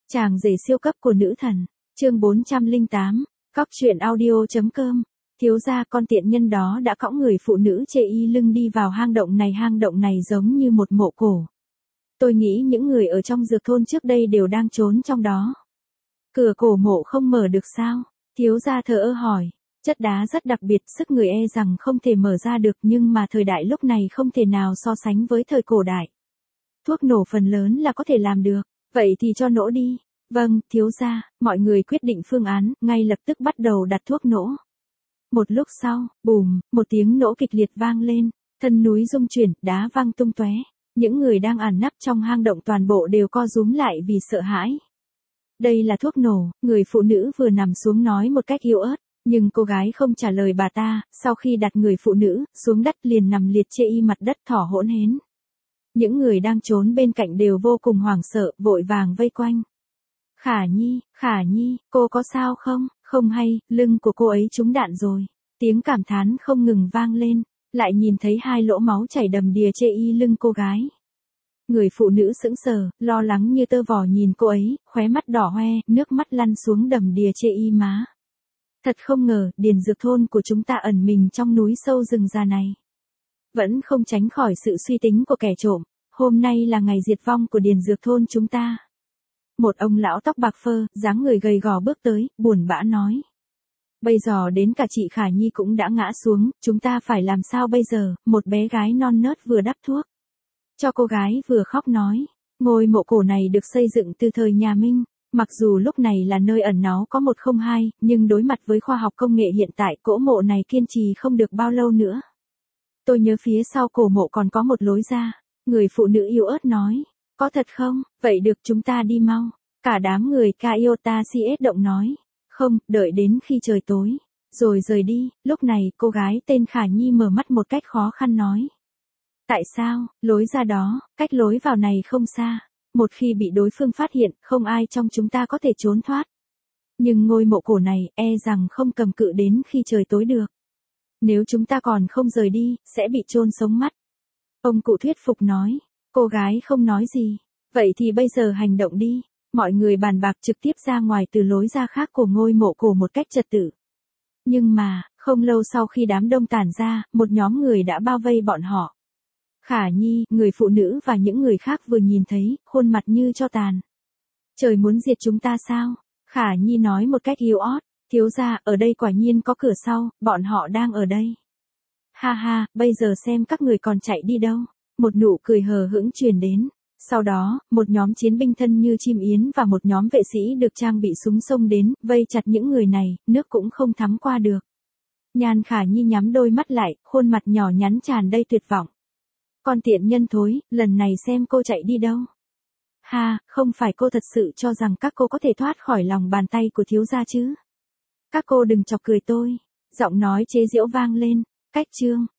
Chàng rể siêu cấp của nữ thần. Chương 408. Cóc truyện audio.com. Thiếu gia, con tiện nhân đó đã cõng người phụ nữ chê y lưng đi vào hang động này giống như một mộ cổ. Tôi nghĩ những người ở trong dược thôn trước đây đều đang trốn trong đó. Cửa cổ mộ không mở được sao? Thiếu gia thờ ơ hỏi. Chất đá rất đặc biệt, sức người e rằng không thể mở ra được, nhưng mà thời đại lúc này không thể nào so sánh với thời cổ đại. Thuốc nổ phần lớn là có thể làm được, vậy thì cho nổ đi. Vâng, thiếu gia. Mọi người quyết định phương án, ngay lập tức bắt đầu đặt thuốc nổ. Một lúc sau, bùm, một tiếng nổ kịch liệt vang lên, thân núi rung chuyển, đá văng tung tóe. Những người đang ẩn nấp trong hang động toàn bộ đều co rúm lại vì sợ hãi. Đây là thuốc nổ, người phụ nữ vừa nằm xuống nói một cách yếu ớt, nhưng cô gái không trả lời bà ta, sau khi đặt người phụ nữ xuống đất liền nằm liệt chê y mặt đất thở hổn hển. Những người đang trốn bên cạnh đều vô cùng hoảng sợ, vội vàng vây quanh. Khả Nhi, cô có sao không? Không hay, lưng của cô ấy trúng đạn rồi. Tiếng cảm thán không ngừng vang lên, lại nhìn thấy hai lỗ máu chảy đầm đìa chê y lưng cô gái. Người phụ nữ sững sờ, lo lắng như tơ vò nhìn cô ấy, khóe mắt đỏ hoe, nước mắt lăn xuống đầm đìa chê y má. Thật không ngờ, điền dược thôn của chúng ta ẩn mình trong núi sâu rừng già này. Vẫn không tránh khỏi sự suy tính của kẻ trộm, hôm nay là ngày diệt vong của điền dược thôn chúng ta. Một ông lão tóc bạc phơ, dáng người gầy gò bước tới, buồn bã nói. Bây giờ đến cả chị Khả Nhi cũng đã ngã xuống, chúng ta phải làm sao bây giờ? Một bé gái non nớt vừa đắp thuốc cho cô gái vừa khóc nói. Ngôi mộ cổ này được xây dựng từ thời nhà Minh, mặc dù lúc này là nơi ẩn náu có 102, nhưng đối mặt với khoa học công nghệ hiện tại, cỗ mộ này kiên trì không được bao lâu nữa. Tôi nhớ phía sau cổ mộ còn có một lối ra. Người phụ nữ yếu ớt nói. Có thật không? Vậy được, chúng ta đi mau. Cả đám người Kaiota CS động nói. Không, đợi đến khi trời tối, rồi rời đi. Lúc này, cô gái tên Khả Nhi mở mắt một cách khó khăn nói. Tại sao? Lối ra đó, cách lối vào này không xa. Một khi bị đối phương phát hiện, không ai trong chúng ta có thể trốn thoát. Nhưng ngôi mộ cổ này, e rằng không cầm cự đến khi trời tối được. Nếu chúng ta còn không rời đi, sẽ bị chôn sống mất. Ông cụ thuyết phục nói. Cô gái không nói gì. Vậy thì bây giờ hành động đi. Mọi người bàn bạc trực tiếp ra ngoài từ lối ra khác của ngôi mộ cổ một cách trật tự. Nhưng mà, không lâu sau khi đám đông tản ra, một nhóm người đã bao vây bọn họ. Khả Nhi, người phụ nữ và những người khác vừa nhìn thấy, khuôn mặt như tro tàn. Trời muốn diệt chúng ta sao? Khả Nhi nói một cách yếu ớt. Thiếu gia, ở đây quả nhiên có cửa sau, bọn họ đang ở đây. Ha ha, bây giờ xem các người còn chạy đi đâu. Một nụ cười hờ hững truyền đến. Sau đó, một nhóm chiến binh thân như chim yến và một nhóm vệ sĩ được trang bị súng xông đến, vây chặt những người này, nước cũng không thắm qua được. Nhan Khả Nhi nhắm đôi mắt lại, khuôn mặt nhỏ nhắn tràn đầy tuyệt vọng. Con tiện nhân thối, lần này xem cô chạy đi đâu. Ha, không phải cô thật sự cho rằng các cô có thể thoát khỏi lòng bàn tay của thiếu gia chứ? Các cô đừng chọc cười tôi. Giọng nói chế giễu vang lên. Cách chương.